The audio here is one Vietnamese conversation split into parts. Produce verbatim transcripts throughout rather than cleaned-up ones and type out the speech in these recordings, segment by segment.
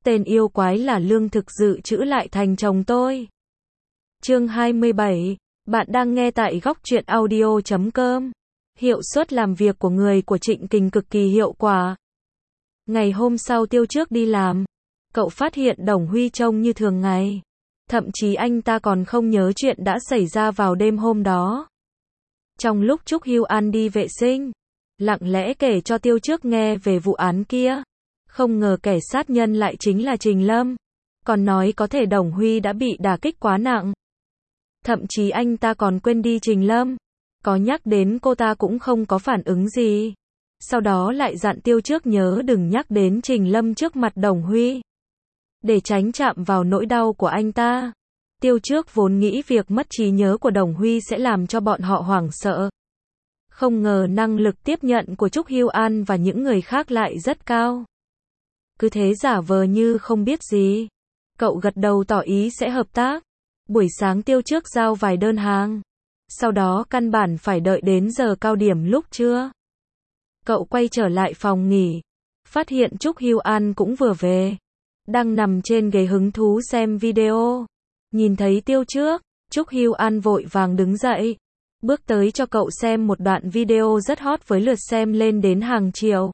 Tên yêu quái là lương thực dự trữ lại thành chồng tôi. Chương hai mươi bảy. Bạn đang nghe tại góc truyện audio chấm com. Hiệu suất làm việc của người của Trịnh Kình cực kỳ hiệu quả. Ngày hôm sau Tiêu Trước đi làm, cậu phát hiện Đồng Huy trông như thường ngày. Thậm chí anh ta còn không nhớ chuyện đã xảy ra vào đêm hôm đó. Trong lúc Trúc Hưu An đi vệ sinh, lặng lẽ kể cho Tiêu Trước nghe về vụ án kia. Không ngờ kẻ sát nhân lại chính là Trình Lâm. Còn nói có thể Đồng Huy đã bị đả kích quá nặng. Thậm chí anh ta còn quên đi Trình Lâm. Có nhắc đến cô ta cũng không có phản ứng gì. Sau đó lại dặn Tiêu Trước nhớ đừng nhắc đến Trình Lâm trước mặt Đồng Huy. Để tránh chạm vào nỗi đau của anh ta. Tiêu Trước vốn nghĩ việc mất trí nhớ của Đồng Huy sẽ làm cho bọn họ hoảng sợ. Không ngờ năng lực tiếp nhận của Trúc Hưu An và những người khác lại rất cao. Cứ thế giả vờ như không biết gì. Cậu gật đầu tỏ ý sẽ hợp tác. Buổi sáng Tiêu Trước giao vài đơn hàng. Sau đó căn bản phải đợi đến giờ cao điểm lúc trưa. Cậu quay trở lại phòng nghỉ. Phát hiện Trúc Hưu An cũng vừa về. Đang nằm trên ghế hứng thú xem video. Nhìn thấy Tiêu Trước, Trúc Hưu An vội vàng đứng dậy. Bước tới cho cậu xem một đoạn video rất hot với lượt xem lên đến hàng triệu.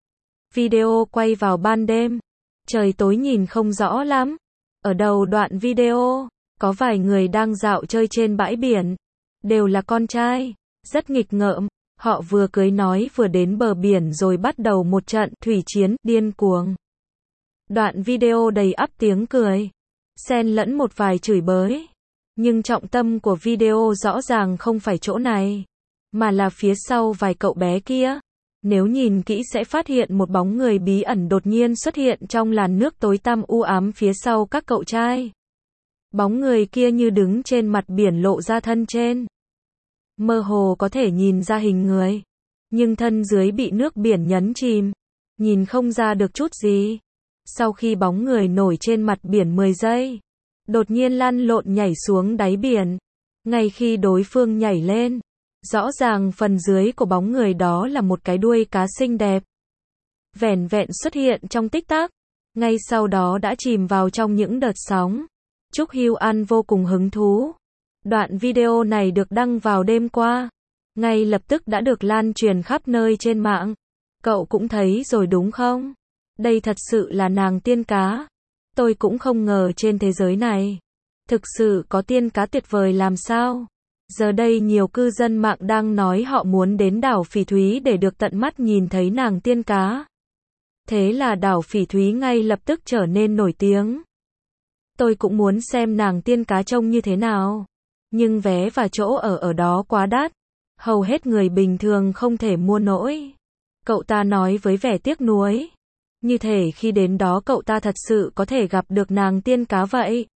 Video quay vào ban đêm. Trời tối nhìn không rõ lắm. Ở đầu đoạn video, có vài người đang dạo chơi trên bãi biển. Đều là con trai. Rất nghịch ngợm. Họ vừa cưới nói vừa đến bờ biển rồi bắt đầu một trận thủy chiến điên cuồng. Đoạn video đầy ắp tiếng cười. Xen lẫn một vài chửi bới. Nhưng trọng tâm của video rõ ràng không phải chỗ này. Mà là phía sau vài cậu bé kia. Nếu nhìn kỹ sẽ phát hiện một bóng người bí ẩn đột nhiên xuất hiện trong làn nước tối tăm u ám phía sau các cậu trai. Bóng người kia như đứng trên mặt biển lộ ra thân trên. Mơ hồ có thể nhìn ra hình người. Nhưng thân dưới bị nước biển nhấn chìm. Nhìn không ra được chút gì. Sau khi bóng người nổi trên mặt biển mười giây. Đột nhiên lăn lộn nhảy xuống đáy biển. Ngay khi đối phương nhảy lên. Rõ ràng phần dưới của bóng người đó là một cái đuôi cá xinh đẹp. Vẻn vẹn xuất hiện trong tích tắc. Ngay sau đó đã chìm vào trong những đợt sóng. Trúc Hưu An vô cùng hứng thú. Đoạn video này được đăng vào đêm qua. Ngay lập tức đã được lan truyền khắp nơi trên mạng. Cậu cũng thấy rồi đúng không? Đây thật sự là nàng tiên cá. Tôi cũng không ngờ trên thế giới này. Thực sự có tiên cá tuyệt vời làm sao? Giờ đây nhiều cư dân mạng đang nói họ muốn đến đảo Phỉ Thúy để được tận mắt nhìn thấy nàng tiên cá. Thế là đảo Phỉ Thúy ngay lập tức trở nên nổi tiếng. Tôi cũng muốn xem nàng tiên cá trông như thế nào. Nhưng vé và chỗ ở ở đó quá đắt. Hầu hết người bình thường không thể mua nổi. Cậu ta nói với vẻ tiếc nuối. Như thể khi đến đó cậu ta thật sự có thể gặp được nàng tiên cá vậy.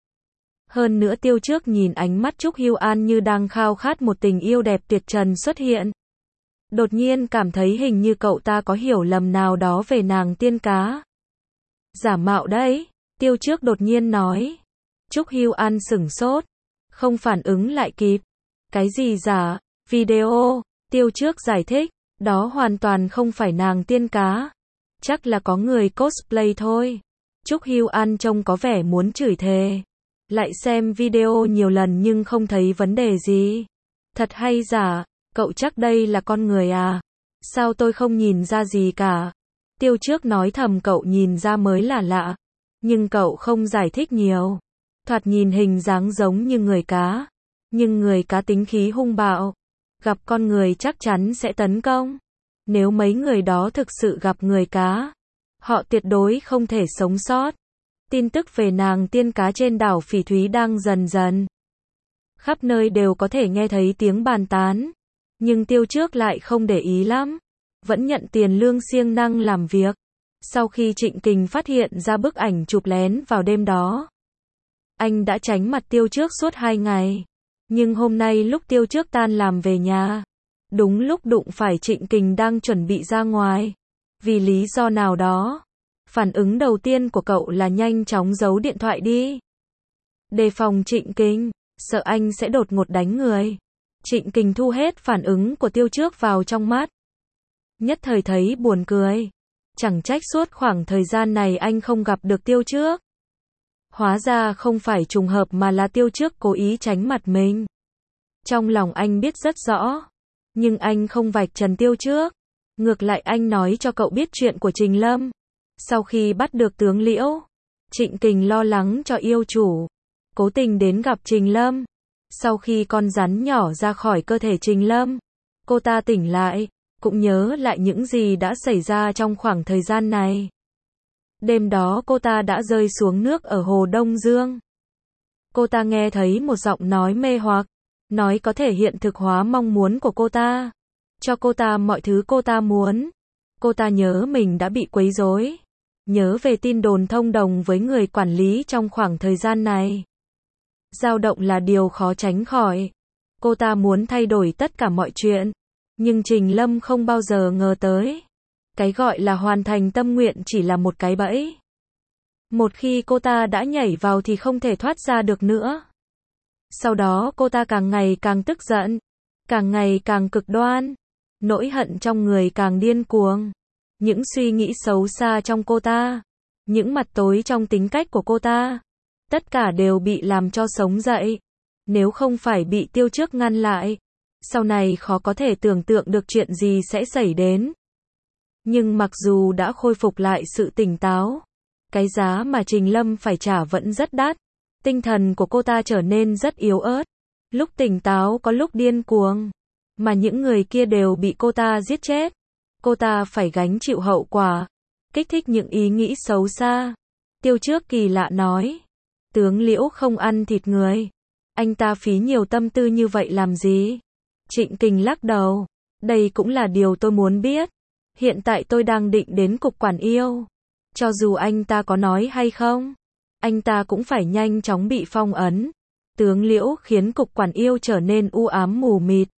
Hơn nữa Tiêu Trước nhìn ánh mắt Trúc Hưu An như đang khao khát một tình yêu đẹp tuyệt trần xuất hiện. Đột nhiên cảm thấy hình như cậu ta có hiểu lầm nào đó về nàng tiên cá. Giả mạo đấy, Tiêu Trước đột nhiên nói. Trúc Hưu An sửng sốt. Không phản ứng lại kịp. Cái gì giả? Video. Tiêu Trước giải thích. Đó hoàn toàn không phải nàng tiên cá. Chắc là có người cosplay thôi. Trúc Hưu An trông có vẻ muốn chửi thề. Lại xem video nhiều lần nhưng không thấy vấn đề gì. Thật hay giả? Cậu chắc đây là con người à? Sao tôi không nhìn ra gì cả? Tiêu Trước nói thầm cậu nhìn ra mới là lạ. Nhưng cậu không giải thích nhiều. Thoạt nhìn hình dáng giống như người cá. Nhưng người cá tính khí hung bạo. Gặp con người chắc chắn sẽ tấn công. Nếu mấy người đó thực sự gặp người cá, họ tuyệt đối không thể sống sót. Tin tức về nàng tiên cá trên đảo Phỉ Thúy đang dần dần. Khắp nơi đều có thể nghe thấy tiếng bàn tán. Nhưng Tiêu Trước lại không để ý lắm. Vẫn nhận tiền lương siêng năng làm việc. Sau khi Trịnh Kình phát hiện ra bức ảnh chụp lén vào đêm đó. Anh đã tránh mặt Tiêu Trước suốt hai ngày. Nhưng hôm nay lúc Tiêu Trước tan làm về nhà. Đúng lúc đụng phải Trịnh Kình đang chuẩn bị ra ngoài. Vì lý do nào đó. Phản ứng đầu tiên của cậu là nhanh chóng giấu điện thoại đi. Đề phòng Trịnh Kình, sợ anh sẽ đột ngột đánh người. Trịnh Kình thu hết phản ứng của Tiêu Trước vào trong mắt. Nhất thời thấy buồn cười. Chẳng trách suốt khoảng thời gian này anh không gặp được Tiêu Trước. Hóa ra không phải trùng hợp mà là Tiêu Trước cố ý tránh mặt mình. Trong lòng anh biết rất rõ. Nhưng anh không vạch trần Tiêu Trước. Ngược lại anh nói cho cậu biết chuyện của Trình Lâm. Sau khi bắt được tướng Liễu, Trịnh Kình lo lắng cho yêu chủ. Cố tình đến gặp Trình Lâm. Sau khi con rắn nhỏ ra khỏi cơ thể Trình Lâm, cô ta tỉnh lại, cũng nhớ lại những gì đã xảy ra trong khoảng thời gian này. Đêm đó cô ta đã rơi xuống nước ở Hồ Đông Dương. Cô ta nghe thấy một giọng nói mê hoặc, nói có thể hiện thực hóa mong muốn của cô ta, cho cô ta mọi thứ cô ta muốn. Cô ta nhớ mình đã bị quấy rối, nhớ về tin đồn thông đồng với người quản lý trong khoảng thời gian này. Dao động là điều khó tránh khỏi. Cô ta muốn thay đổi tất cả mọi chuyện, nhưng Trình Lâm không bao giờ ngờ tới. Cái gọi là hoàn thành tâm nguyện chỉ là một cái bẫy. Một khi cô ta đã nhảy vào thì không thể thoát ra được nữa. Sau đó cô ta càng ngày càng tức giận, càng ngày càng cực đoan, nỗi hận trong người càng điên cuồng. Những suy nghĩ xấu xa trong cô ta, những mặt tối trong tính cách của cô ta, tất cả đều bị làm cho sống dậy. Nếu không phải bị Tiêu Trước ngăn lại, sau này khó có thể tưởng tượng được chuyện gì sẽ xảy đến. Nhưng mặc dù đã khôi phục lại sự tỉnh táo, cái giá mà Trình Lâm phải trả vẫn rất đắt. Tinh thần của cô ta trở nên rất yếu ớt, lúc tỉnh táo có lúc điên cuồng, mà những người kia đều bị cô ta giết chết. Cô ta phải gánh chịu hậu quả, kích thích những ý nghĩ xấu xa. Tiêu Trước kỳ lạ nói, tướng Liễu không ăn thịt người, anh ta phí nhiều tâm tư như vậy làm gì? Trịnh Kình lắc đầu, đây cũng là điều tôi muốn biết. Hiện tại tôi đang định đến cục quản yêu. Cho dù anh ta có nói hay không, anh ta cũng phải nhanh chóng bị phong ấn. Tướng Liễu khiến cục quản yêu trở nên u ám mù mịt.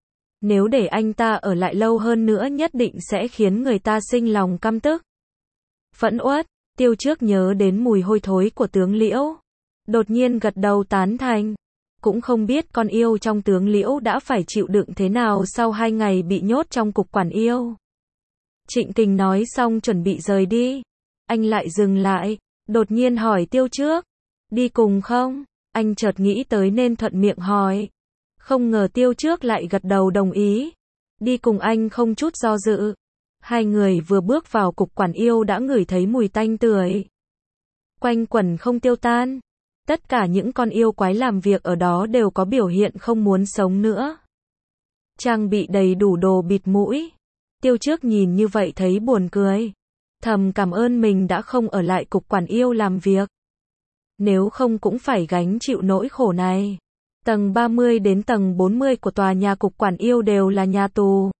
Nếu để anh ta ở lại lâu hơn nữa nhất định sẽ khiến người ta sinh lòng căm tức. Phẫn uất, Tiêu Trước nhớ đến mùi hôi thối của tướng Liễu. Đột nhiên gật đầu tán thành. Cũng không biết con yêu trong tướng Liễu đã phải chịu đựng thế nào sau hai ngày bị nhốt trong cục quản yêu. Trịnh Kình nói xong chuẩn bị rời đi. Anh lại dừng lại, đột nhiên hỏi Tiêu Trước, đi cùng không? Anh chợt nghĩ tới nên thuận miệng hỏi. Không ngờ Tiêu Trước lại gật đầu đồng ý. Đi cùng anh không chút do dự. Hai người vừa bước vào cục quản yêu đã ngửi thấy mùi tanh tưởi. Quanh quẩn không tiêu tan. Tất cả những con yêu quái làm việc ở đó đều có biểu hiện không muốn sống nữa. Trang bị đầy đủ đồ bịt mũi. Tiêu Trước nhìn như vậy thấy buồn cười. Thầm cảm ơn mình đã không ở lại cục quản yêu làm việc. Nếu không cũng phải gánh chịu nỗi khổ này. Tầng ba mươi đến tầng bốn mươi của tòa nhà cục quản yêu đều là nhà tù.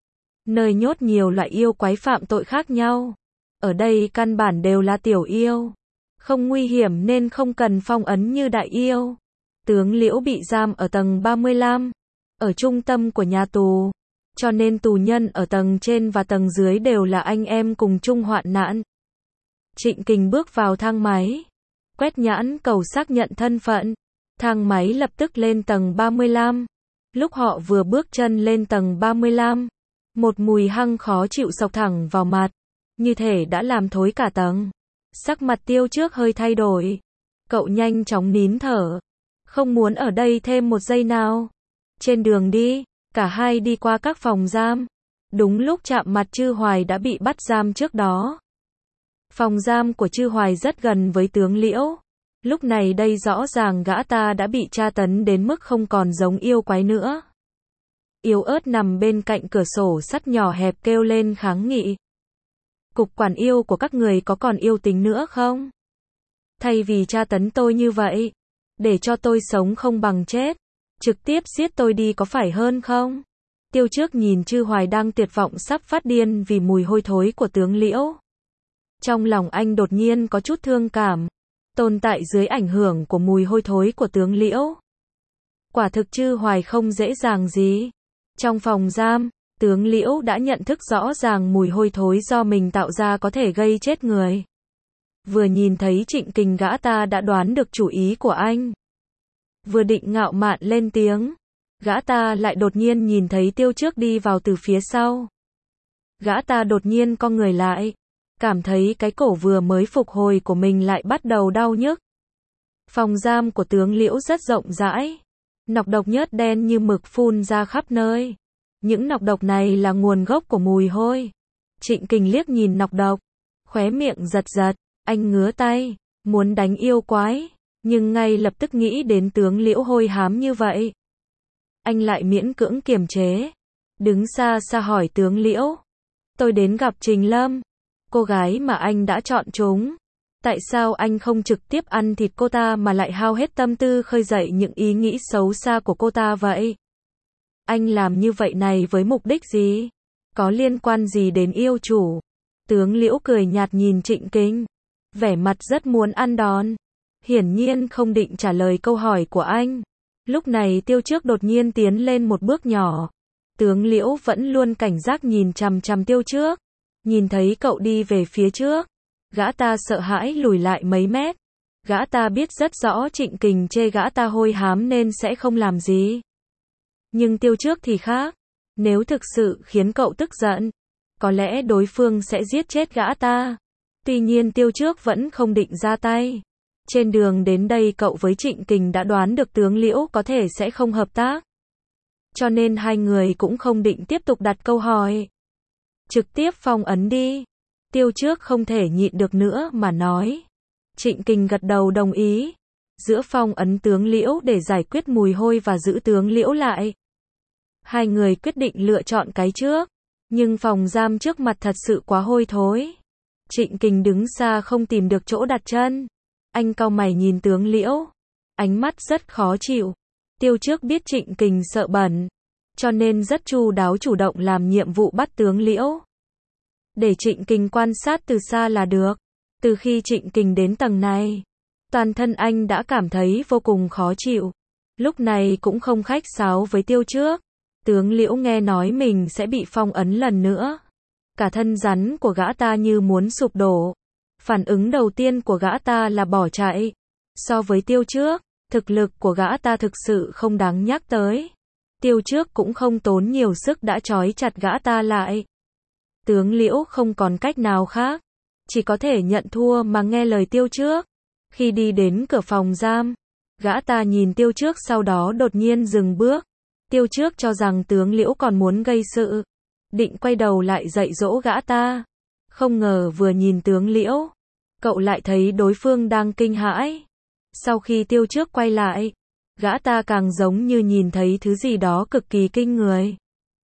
Nơi nhốt nhiều loại yêu quái phạm tội khác nhau. Ở đây căn bản đều là tiểu yêu. Không nguy hiểm nên không cần phong ấn như đại yêu. Tướng Liễu bị giam ở tầng ba mươi lăm, ở trung tâm của nhà tù. Cho nên tù nhân ở tầng trên và tầng dưới đều là anh em cùng chung hoạn nạn. Trịnh Kình bước vào thang máy, quét nhãn cầu xác nhận thân phận. Thang máy lập tức lên tầng ba mươi lăm. Lúc họ vừa bước chân lên tầng ba mươi lăm, một mùi hăng khó chịu xộc thẳng vào mặt, như thể đã làm thối cả tầng. Sắc mặt Tiêu Trước hơi thay đổi. Cậu nhanh chóng nín thở. Không muốn ở đây thêm một giây nào. Trên đường đi, cả hai đi qua các phòng giam. Đúng lúc chạm mặt Chư Hoài đã bị bắt giam trước đó. Phòng giam của Chư Hoài rất gần với tướng Liễu. Lúc này đây rõ ràng gã ta đã bị tra tấn đến mức không còn giống yêu quái nữa. Yếu ớt nằm bên cạnh cửa sổ sắt nhỏ hẹp kêu lên kháng nghị. Cục quản yêu của các người có còn yêu tính nữa không? Thay vì tra tấn tôi như vậy, để cho tôi sống không bằng chết, trực tiếp giết tôi đi có phải hơn không? Tiêu Trước nhìn Chư Hoài đang tuyệt vọng sắp phát điên vì mùi hôi thối của tướng Liễu. Trong lòng anh đột nhiên có chút thương cảm. Tồn tại dưới ảnh hưởng của mùi hôi thối của tướng Liễu. Quả thực Chư Hoài không dễ dàng gì. Trong phòng giam, tướng Liễu đã nhận thức rõ ràng mùi hôi thối do mình tạo ra có thể gây chết người. Vừa nhìn thấy Trịnh Kình gã ta đã đoán được chủ ý của anh. Vừa định ngạo mạn lên tiếng, gã ta lại đột nhiên nhìn thấy Tiêu Trước đi vào từ phía sau. Gã ta đột nhiên cong người lại, cảm thấy cái cổ vừa mới phục hồi của mình lại bắt đầu đau nhức. Phòng giam của tướng Liễu rất rộng rãi. Nọc độc nhớt đen như mực phun ra khắp nơi. Những nọc độc này là nguồn gốc của mùi hôi. Trịnh Kình liếc nhìn nọc độc, khóe miệng giật giật, anh ngứa tay, muốn đánh yêu quái, nhưng ngay lập tức nghĩ đến tướng Liễu hôi hám như vậy. Anh lại miễn cưỡng kiềm chế, đứng xa xa hỏi tướng Liễu. Tôi đến gặp Trình Lâm, cô gái mà anh đã chọn chúng. Tại sao anh không trực tiếp ăn thịt cô ta mà lại hao hết tâm tư khơi dậy những ý nghĩ xấu xa của cô ta vậy? Anh làm như vậy này với mục đích gì? Có liên quan gì đến yêu chủ? Tướng Liễu cười nhạt nhìn Trịnh Kình, vẻ mặt rất muốn ăn đòn. Hiển nhiên không định trả lời câu hỏi của anh. Lúc này Tiêu Trước đột nhiên tiến lên một bước nhỏ. Tướng Liễu vẫn luôn cảnh giác nhìn chằm chằm Tiêu Trước. Nhìn thấy cậu đi về phía trước, gã ta sợ hãi lùi lại mấy mét. Gã ta biết rất rõ Trịnh Kình chê gã ta hôi hám nên sẽ không làm gì. Nhưng Tiêu Trước thì khác. Nếu thực sự khiến cậu tức giận, có lẽ đối phương sẽ giết chết gã ta. Tuy nhiên Tiêu Trước vẫn không định ra tay. Trên đường đến đây cậu với Trịnh Kình đã đoán được tướng Liễu có thể sẽ không hợp tác. Cho nên hai người cũng không định tiếp tục đặt câu hỏi. Trực tiếp phong ấn đi. Tiêu Trước không thể nhịn được nữa mà nói. Trịnh Kình gật đầu đồng ý. Giữa phong ấn tướng Liễu để giải quyết mùi hôi và giữ tướng Liễu lại. Hai người quyết định lựa chọn cái trước. Nhưng phòng giam trước mặt thật sự quá hôi thối. Trịnh Kình đứng xa không tìm được chỗ đặt chân. Anh cau mày nhìn tướng Liễu. Ánh mắt rất khó chịu. Tiêu Trước biết Trịnh Kình sợ bẩn. Cho nên rất chu đáo chủ động làm nhiệm vụ bắt tướng Liễu. Để Trịnh Kình quan sát từ xa là được. Từ khi Trịnh Kình đến tầng này, toàn thân anh đã cảm thấy vô cùng khó chịu. Lúc này cũng không khách sáo với Tiêu Trước. Tướng Liễu nghe nói mình sẽ bị phong ấn lần nữa. Cả thân rắn của gã ta như muốn sụp đổ. Phản ứng đầu tiên của gã ta là bỏ chạy. So với Tiêu Trước, thực lực của gã ta thực sự không đáng nhắc tới. Tiêu Trước cũng không tốn nhiều sức đã trói chặt gã ta lại. Tướng Liễu không còn cách nào khác. Chỉ có thể nhận thua mà nghe lời Tiêu Trước. Khi đi đến cửa phòng giam, gã ta nhìn Tiêu Trước sau đó đột nhiên dừng bước. Tiêu Trước cho rằng tướng Liễu còn muốn gây sự. Định quay đầu lại dạy dỗ gã ta. Không ngờ vừa nhìn tướng Liễu, cậu lại thấy đối phương đang kinh hãi. Sau khi Tiêu Trước quay lại, gã ta càng giống như nhìn thấy thứ gì đó cực kỳ kinh người.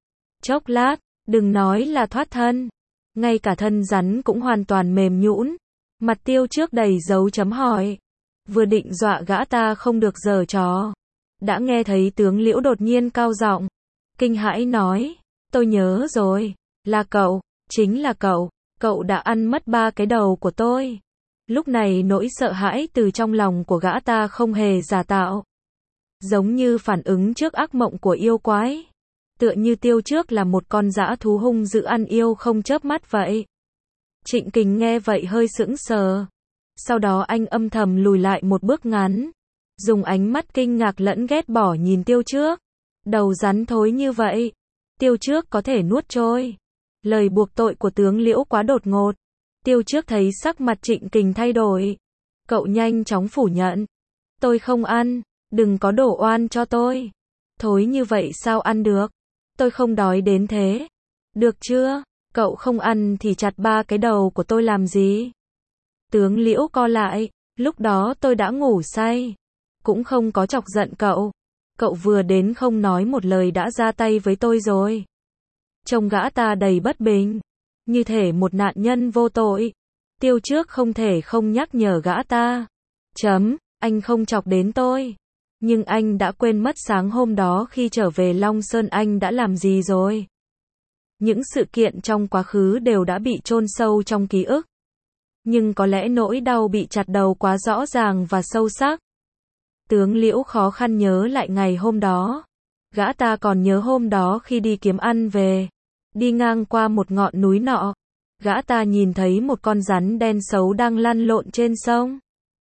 Chốc lát, đừng nói là thoát thân. Ngay cả thân rắn cũng hoàn toàn mềm nhũn. Mặt Tiêu Trước đầy dấu chấm hỏi. Vừa định dọa gã ta không được giở trò. Đã nghe thấy tướng Liễu đột nhiên cao giọng. Kinh hãi nói. Tôi nhớ rồi. Là cậu. Chính là cậu. Cậu đã ăn mất ba cái đầu của tôi. Lúc này nỗi sợ hãi từ trong lòng của gã ta không hề giả tạo. Giống như phản ứng trước ác mộng của yêu quái. Tựa như Tiêu Trước là một con dã thú hung dữ ăn yêu không chớp mắt vậy. Trịnh Kình nghe vậy hơi sững sờ. Sau đó anh âm thầm lùi lại một bước ngắn. Dùng ánh mắt kinh ngạc lẫn ghét bỏ nhìn Tiêu Trước. Đầu rắn thối như vậy. Tiêu Trước có thể nuốt trôi. Lời buộc tội của tướng Liễu quá đột ngột. Tiêu Trước thấy sắc mặt Trịnh Kình thay đổi. Cậu nhanh chóng phủ nhận. Tôi không ăn. Đừng có đổ oan cho tôi. Thối như vậy sao ăn được? Tôi không đói đến thế. Được chưa? Cậu không ăn thì chặt ba cái đầu của tôi làm gì? Tướng Liễu co lại. Lúc đó tôi đã ngủ say. Cũng không có chọc giận cậu. Cậu vừa đến không nói một lời đã ra tay với tôi rồi. Trông gã ta đầy bất bình. Như thể một nạn nhân vô tội. Tiêu Trước không thể không nhắc nhở gã ta. Chấm, anh không chọc đến tôi. Nhưng anh đã quên mất sáng hôm đó khi trở về Long Sơn anh đã làm gì rồi. Những sự kiện trong quá khứ đều đã bị chôn sâu trong ký ức. Nhưng có lẽ nỗi đau bị chặt đầu quá rõ ràng và sâu sắc. Tướng Liễu khó khăn nhớ lại ngày hôm đó. Gã ta còn nhớ hôm đó khi đi kiếm ăn về. Đi ngang qua một ngọn núi nọ. Gã ta nhìn thấy một con rắn đen xấu đang lăn lộn trên sông.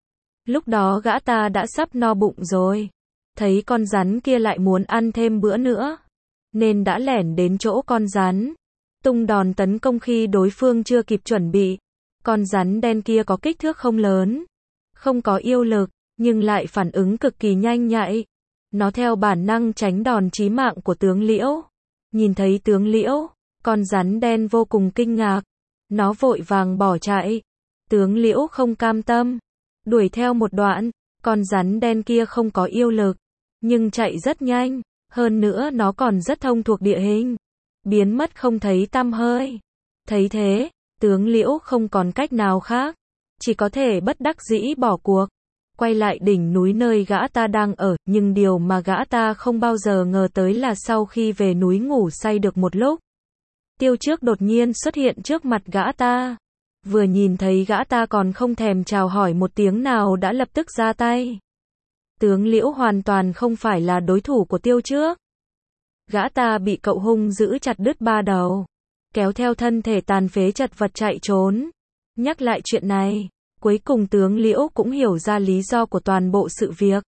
Lúc đó gã ta đã sắp no bụng rồi. Thấy con rắn kia lại muốn ăn thêm bữa nữa. Nên đã lẻn đến chỗ con rắn. Tung đòn tấn công khi đối phương chưa kịp chuẩn bị. Con rắn đen kia có kích thước không lớn, không có yêu lực, nhưng lại phản ứng cực kỳ nhanh nhạy. Nó theo bản năng tránh đòn chí mạng của tướng Liễu. Nhìn thấy tướng Liễu, con rắn đen vô cùng kinh ngạc. Nó vội vàng bỏ chạy. Tướng Liễu không cam tâm, đuổi theo một đoạn. Con rắn đen kia không có yêu lực, nhưng chạy rất nhanh. Hơn nữa nó còn rất thông thuộc địa hình. Biến mất không thấy tăm hơi. Thấy thế, tướng Liễu không còn cách nào khác, chỉ có thể bất đắc dĩ bỏ cuộc. Quay lại đỉnh núi nơi gã ta đang ở, nhưng điều mà gã ta không bao giờ ngờ tới là sau khi về núi ngủ say được một lúc, Tiêu Trước đột nhiên xuất hiện trước mặt gã ta. Vừa nhìn thấy gã ta còn không thèm chào hỏi một tiếng nào đã lập tức ra tay. Tướng Liễu hoàn toàn không phải là đối thủ của Tiêu Trước. Gã ta bị cậu hung dữ chặt đứt ba đầu, kéo theo thân thể tàn phế chật vật chạy trốn. Nhắc lại chuyện này, cuối cùng tướng Liễu cũng hiểu ra lý do của toàn bộ sự việc.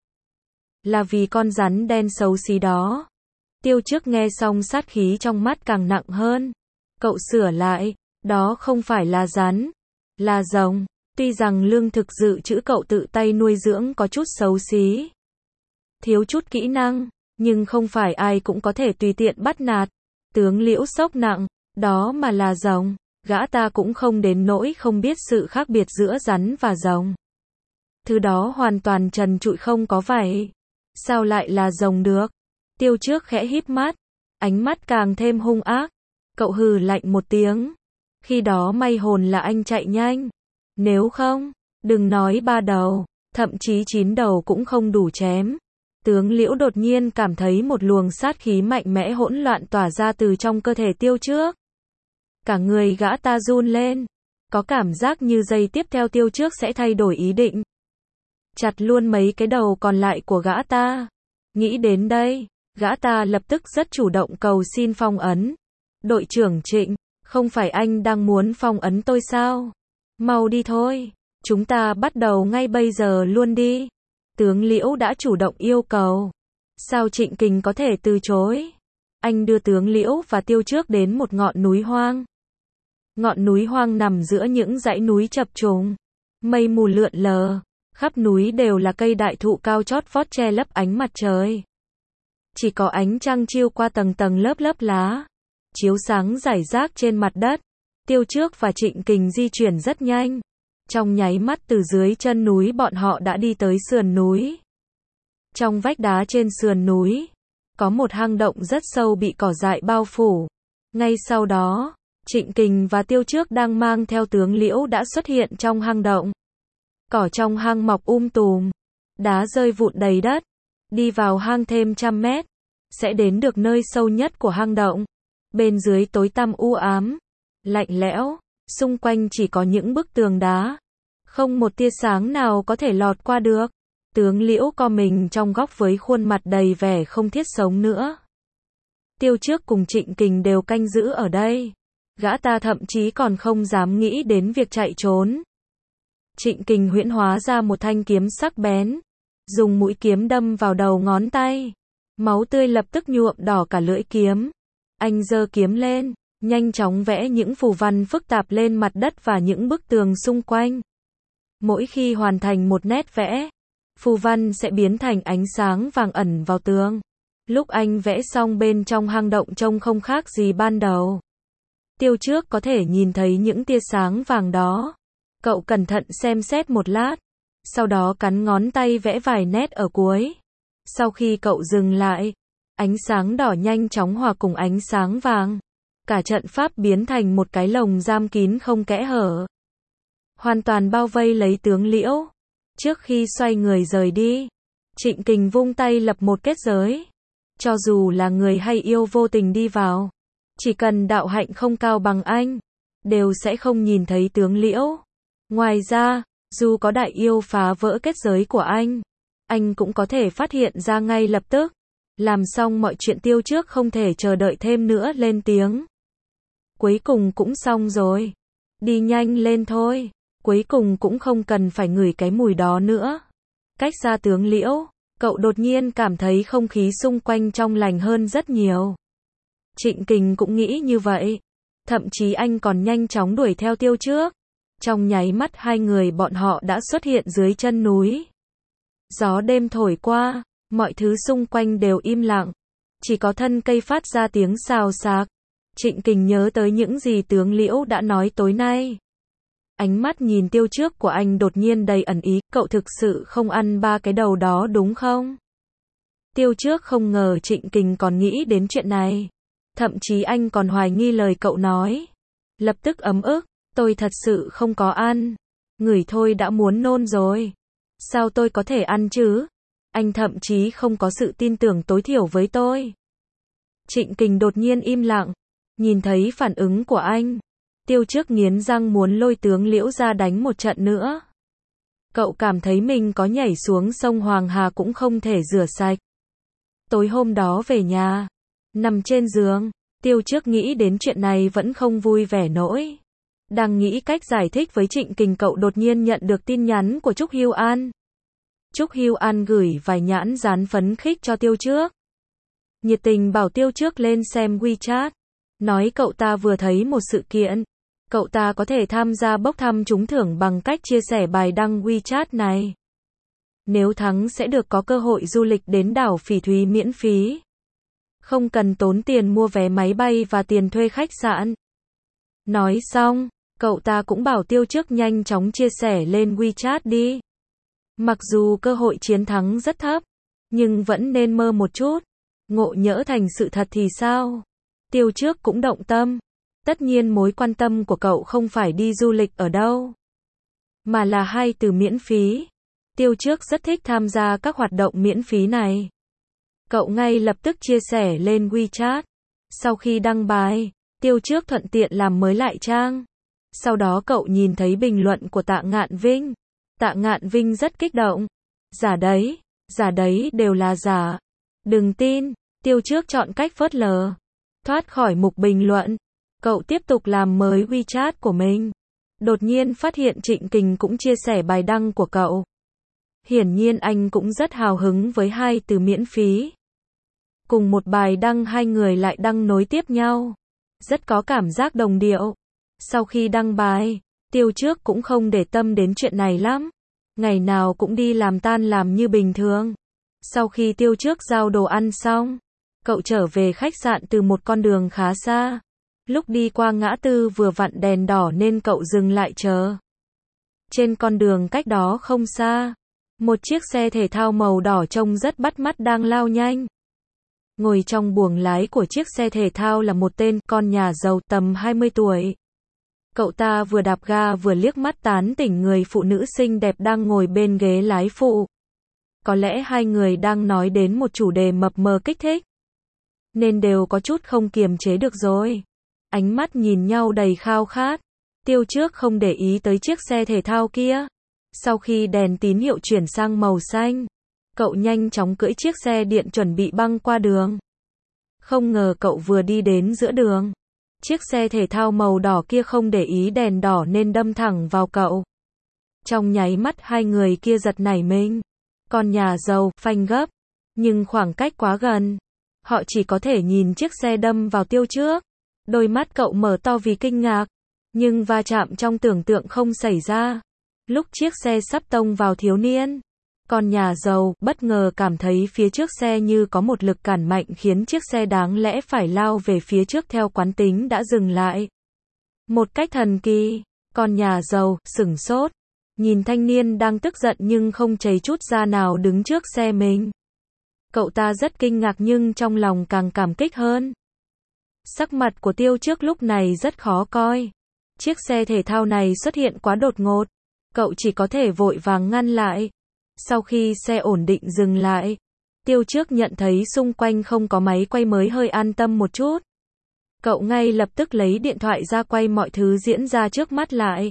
Là vì con rắn đen xấu xí đó. Tiêu Trước nghe xong sát khí trong mắt càng nặng hơn. Cậu sửa lại, đó không phải là rắn, là rồng. Tuy rằng lương thực dự trữ cậu tự tay nuôi dưỡng có chút xấu xí, thiếu chút kỹ năng, nhưng không phải ai cũng có thể tùy tiện bắt nạt. Tướng Liễu sốc nặng, đó mà là rồng. Gã ta cũng không đến nỗi không biết sự khác biệt giữa rắn và rồng. Thứ đó hoàn toàn trần trụi không có vảy. Sao lại là rồng được? Tiêu Trước khẽ híp mắt, ánh mắt càng thêm hung ác. Cậu hừ lạnh một tiếng. Khi đó may hồn là anh chạy nhanh. Nếu không, đừng nói ba đầu, thậm chí chín đầu cũng không đủ chém. Tướng Liễu đột nhiên cảm thấy một luồng sát khí mạnh mẽ hỗn loạn tỏa ra từ trong cơ thể Tiêu Trước. Cả người gã ta run lên, có cảm giác như giây tiếp theo Tiêu Trước sẽ thay đổi ý định, chặt luôn mấy cái đầu còn lại của gã ta. Nghĩ đến đây, gã ta lập tức rất chủ động cầu xin phong ấn. Đội trưởng Trịnh, không phải anh đang muốn phong ấn tôi sao? Mau đi thôi, chúng ta bắt đầu ngay bây giờ luôn đi. Tướng Liễu đã chủ động yêu cầu. Sao Trịnh Kình có thể từ chối? Anh đưa tướng Liễu và Tiêu Trước đến một ngọn núi hoang. Ngọn núi hoang nằm giữa những dãy núi chập trùng. Mây mù lượn lờ, khắp núi đều là cây đại thụ cao chót vót che lấp ánh mặt trời. Chỉ có ánh trăng chiếu qua tầng tầng lớp lớp lá, chiếu sáng rải rác trên mặt đất. Tiêu Trước và Trịnh Kình di chuyển rất nhanh. Trong nháy mắt từ dưới chân núi bọn họ đã đi tới sườn núi. Trong vách đá trên sườn núi, có một hang động rất sâu bị cỏ dại bao phủ. Ngay sau đó, Trịnh Kình và Tiêu Trước đang mang theo tướng Liễu đã xuất hiện trong hang động. Cỏ trong hang mọc um tùm, đá rơi vụn đầy đất. Đi vào hang thêm trăm mét, sẽ đến được nơi sâu nhất của hang động. Bên dưới tối tăm u ám, lạnh lẽo, xung quanh chỉ có những bức tường đá. Không một tia sáng nào có thể lọt qua được. Tướng Liễu co mình trong góc với khuôn mặt đầy vẻ không thiết sống nữa. Tiêu Trước cùng Trịnh Kình đều canh giữ ở đây. Gã ta thậm chí còn không dám nghĩ đến việc chạy trốn. Trịnh Kình huyễn hóa ra một thanh kiếm sắc bén, dùng mũi kiếm đâm vào đầu ngón tay. Máu tươi lập tức nhuộm đỏ cả lưỡi kiếm. Anh giơ kiếm lên, nhanh chóng vẽ những phù văn phức tạp lên mặt đất và những bức tường xung quanh. Mỗi khi hoàn thành một nét vẽ, phù văn sẽ biến thành ánh sáng vàng ẩn vào tường. Lúc anh vẽ xong bên trong hang động trông không khác gì ban đầu. Tiêu Trước có thể nhìn thấy những tia sáng vàng đó. Cậu cẩn thận xem xét một lát, sau đó cắn ngón tay vẽ vài nét ở cuối. Sau khi cậu dừng lại, ánh sáng đỏ nhanh chóng hòa cùng ánh sáng vàng. Cả trận pháp biến thành một cái lồng giam kín không kẽ hở, hoàn toàn bao vây lấy tướng Liễu. Trước khi xoay người rời đi, Trịnh Kình vung tay lập một kết giới. Cho dù là người hay yêu vô tình đi vào, chỉ cần đạo hạnh không cao bằng anh, đều sẽ không nhìn thấy tướng Liễu. Ngoài ra, dù có đại yêu phá vỡ kết giới của anh, anh cũng có thể phát hiện ra ngay lập tức. Làm xong mọi chuyện Tiêu Trước không thể chờ đợi thêm nữa lên tiếng. Cuối cùng cũng xong rồi. Đi nhanh lên thôi. Cuối cùng cũng không cần phải ngửi cái mùi đó nữa. Cách xa tướng Liễu, cậu đột nhiên cảm thấy không khí xung quanh trong lành hơn rất nhiều. Trịnh Kình cũng nghĩ như vậy. Thậm chí anh còn nhanh chóng đuổi theo Tiêu Trước. Trong nháy mắt hai người bọn họ đã xuất hiện dưới chân núi. Gió đêm thổi qua, mọi thứ xung quanh đều im lặng. Chỉ có thân cây phát ra tiếng xào xạc. Trịnh Kình nhớ tới những gì tướng Liễu đã nói tối nay. Ánh mắt nhìn Tiêu Trước của anh đột nhiên đầy ẩn ý, cậu thực sự không ăn ba cái đầu đó đúng không? Tiêu Trước không ngờ Trịnh Kình còn nghĩ đến chuyện này. Thậm chí anh còn hoài nghi lời cậu nói. Lập tức ấm ức, tôi thật sự không có ăn. Ngửi thôi đã muốn nôn rồi. Sao tôi có thể ăn chứ? Anh thậm chí không có sự tin tưởng tối thiểu với tôi. Trịnh Kình đột nhiên im lặng. Nhìn thấy phản ứng của anh. Tiêu Trước nghiến răng muốn lôi tướng Liễu ra đánh một trận nữa. Cậu cảm thấy mình có nhảy xuống sông Hoàng Hà cũng không thể rửa sạch. Tối hôm đó về nhà, nằm trên giường, Tiêu Trước nghĩ đến chuyện này vẫn không vui vẻ nổi. Đang nghĩ cách giải thích với Trịnh Kình cậu đột nhiên nhận được tin nhắn của Trúc Hưu An. Trúc Hưu An gửi vài nhãn dán phấn khích cho Tiêu Trước. Nhiệt tình bảo Tiêu Trước lên xem WeChat. Nói cậu ta vừa thấy một sự kiện. Cậu ta có thể tham gia bốc thăm trúng thưởng bằng cách chia sẻ bài đăng WeChat này. Nếu thắng sẽ được có cơ hội du lịch đến đảo Phỉ Thúy miễn phí. Không cần tốn tiền mua vé máy bay và tiền thuê khách sạn. Nói xong, cậu ta cũng bảo Tiêu Trước nhanh chóng chia sẻ lên WeChat đi. Mặc dù cơ hội chiến thắng rất thấp, nhưng vẫn nên mơ một chút. Ngộ nhỡ thành sự thật thì sao? Tiêu Trước cũng động tâm. Tất nhiên mối quan tâm của cậu không phải đi du lịch ở đâu, mà là hai từ miễn phí. Tiêu Trước rất thích tham gia các hoạt động miễn phí này. Cậu ngay lập tức chia sẻ lên WeChat. Sau khi đăng bài, Tiêu Trước thuận tiện làm mới lại trang. Sau đó cậu nhìn thấy bình luận của Tạ Ngạn Vinh. Tạ Ngạn Vinh rất kích động. Giả đấy, giả đấy đều là giả. Đừng tin. Tiêu Trước chọn cách phớt lờ. Thoát khỏi mục bình luận. Cậu tiếp tục làm mới WeChat của mình. Đột nhiên phát hiện Trịnh Kình cũng chia sẻ bài đăng của cậu. Hiển nhiên anh cũng rất hào hứng với hai từ miễn phí. Cùng một bài đăng hai người lại đăng nối tiếp nhau. Rất có cảm giác đồng điệu. Sau khi đăng bài, Tiêu Trước cũng không để tâm đến chuyện này lắm. Ngày nào cũng đi làm tan làm như bình thường. Sau khi Tiêu Trước giao đồ ăn xong, cậu trở về khách sạn từ một con đường khá xa. Lúc đi qua ngã tư vừa vặn đèn đỏ nên cậu dừng lại chờ. Trên con đường cách đó không xa, một chiếc xe thể thao màu đỏ trông rất bắt mắt đang lao nhanh. Ngồi trong buồng lái của chiếc xe thể thao là một tên con nhà giàu tầm hai mươi tuổi. Cậu ta vừa đạp ga vừa liếc mắt tán tỉnh người phụ nữ xinh đẹp đang ngồi bên ghế lái phụ. Có lẽ hai người đang nói đến một chủ đề mập mờ kích thích, nên đều có chút không kiềm chế được rồi. Ánh mắt nhìn nhau đầy khao khát. Tiêu Trước không để ý tới chiếc xe thể thao kia. Sau khi đèn tín hiệu chuyển sang màu xanh, cậu nhanh chóng cưỡi chiếc xe điện chuẩn bị băng qua đường. Không ngờ cậu vừa đi đến giữa đường, chiếc xe thể thao màu đỏ kia không để ý đèn đỏ nên đâm thẳng vào cậu. Trong nháy mắt hai người kia giật nảy mình. Con nhà giàu phanh gấp, nhưng khoảng cách quá gần, họ chỉ có thể nhìn chiếc xe đâm vào Tiêu Trước. Đôi mắt cậu mở to vì kinh ngạc, nhưng va chạm trong tưởng tượng không xảy ra. Lúc chiếc xe sắp tông vào thiếu niên, con nhà giàu bất ngờ cảm thấy phía trước xe như có một lực cản mạnh khiến chiếc xe đáng lẽ phải lao về phía trước theo quán tính đã dừng lại. Một cách thần kỳ, con nhà giàu sửng sốt, nhìn thanh niên đang tức giận nhưng không chảy chút da nào đứng trước xe mình. Cậu ta rất kinh ngạc nhưng trong lòng càng cảm kích hơn. Sắc mặt của Tiêu Trước lúc này rất khó coi. Chiếc xe thể thao này xuất hiện quá đột ngột. Cậu chỉ có thể vội vàng ngăn lại. Sau khi xe ổn định dừng lại, Tiêu Trước nhận thấy xung quanh không có máy quay mới hơi an tâm một chút. Cậu ngay lập tức lấy điện thoại ra quay mọi thứ diễn ra trước mắt lại.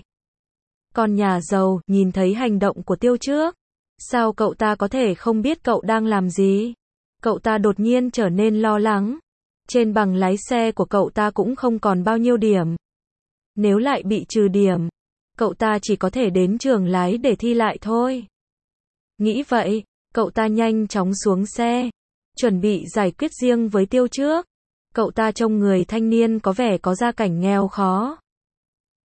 Con nhà giàu nhìn thấy hành động của Tiêu Trước. Sao cậu ta có thể không biết cậu đang làm gì? Cậu ta đột nhiên trở nên lo lắng. Trên bằng lái xe của cậu ta cũng không còn bao nhiêu điểm. Nếu lại bị trừ điểm, cậu ta chỉ có thể đến trường lái để thi lại thôi. Nghĩ vậy, cậu ta nhanh chóng xuống xe, chuẩn bị giải quyết riêng với Tiêu Trước. Cậu ta trông người thanh niên có vẻ có gia cảnh nghèo khó.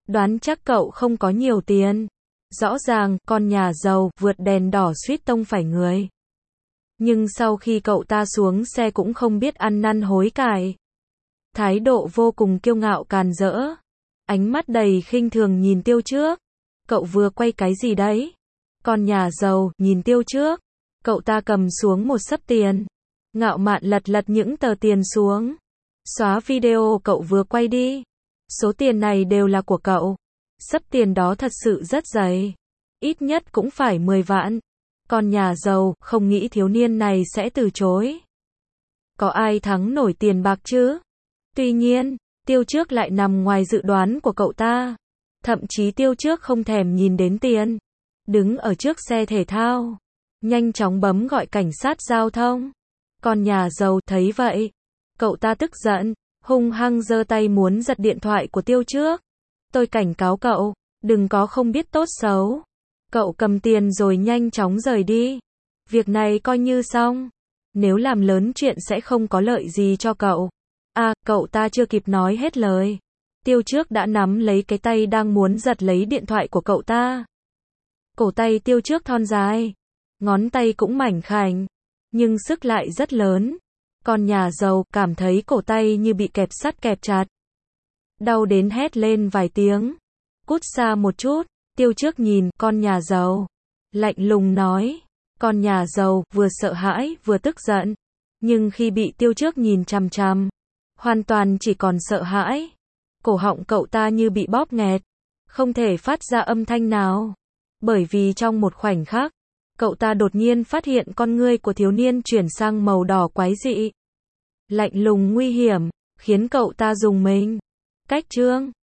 Đoán chắc cậu không có nhiều tiền. Rõ ràng, con nhà giàu, vượt đèn đỏ suýt tông phải người. Nhưng sau khi cậu ta xuống xe cũng không biết ăn năn hối cải. Thái độ vô cùng kiêu ngạo càn rỡ. Ánh mắt đầy khinh thường nhìn Tiêu Trước. Cậu vừa quay cái gì đấy? Con nhà giàu, nhìn Tiêu Trước. Cậu ta cầm xuống một xấp tiền. Ngạo mạn lật lật những tờ tiền xuống. Xóa video cậu vừa quay đi. Số tiền này đều là của cậu. Xấp tiền đó thật sự rất dày. Ít nhất cũng phải mười vạn. Con nhà giàu, không nghĩ thiếu niên này sẽ từ chối. Có ai thắng nổi tiền bạc chứ? Tuy nhiên, Tiêu Trước lại nằm ngoài dự đoán của cậu ta. Thậm chí Tiêu Trước không thèm nhìn đến tiền. Đứng ở trước xe thể thao. Nhanh chóng bấm gọi cảnh sát giao thông. Con nhà giàu thấy vậy. Cậu ta tức giận. Hung hăng giơ tay muốn giật điện thoại của Tiêu Trước. Tôi cảnh cáo cậu. Đừng có không biết tốt xấu. Cậu cầm tiền rồi nhanh chóng rời đi. Việc này coi như xong. Nếu làm lớn chuyện sẽ không có lợi gì cho cậu. À, cậu ta chưa kịp nói hết lời. Tiêu Trước đã nắm lấy cái tay đang muốn giật lấy điện thoại của cậu ta. Cổ tay Tiêu Trước thon dài. Ngón tay cũng mảnh khảnh. Nhưng sức lại rất lớn. Con nhà giàu cảm thấy cổ tay như bị kẹp sắt kẹp chặt. Đau đến hét lên vài tiếng. Cút xa một chút. Tiêu Trước nhìn con nhà giàu. Lạnh lùng nói. Con nhà giàu vừa sợ hãi vừa tức giận. Nhưng khi bị Tiêu Trước nhìn chằm chằm. Hoàn toàn chỉ còn sợ hãi. Cổ họng cậu ta như bị bóp nghẹt. Không thể phát ra âm thanh nào. Bởi vì trong một khoảnh khắc. Cậu ta đột nhiên phát hiện con ngươi của thiếu niên chuyển sang màu đỏ quái dị. Lạnh lùng nguy hiểm. Khiến cậu ta rùng mình. Cách chương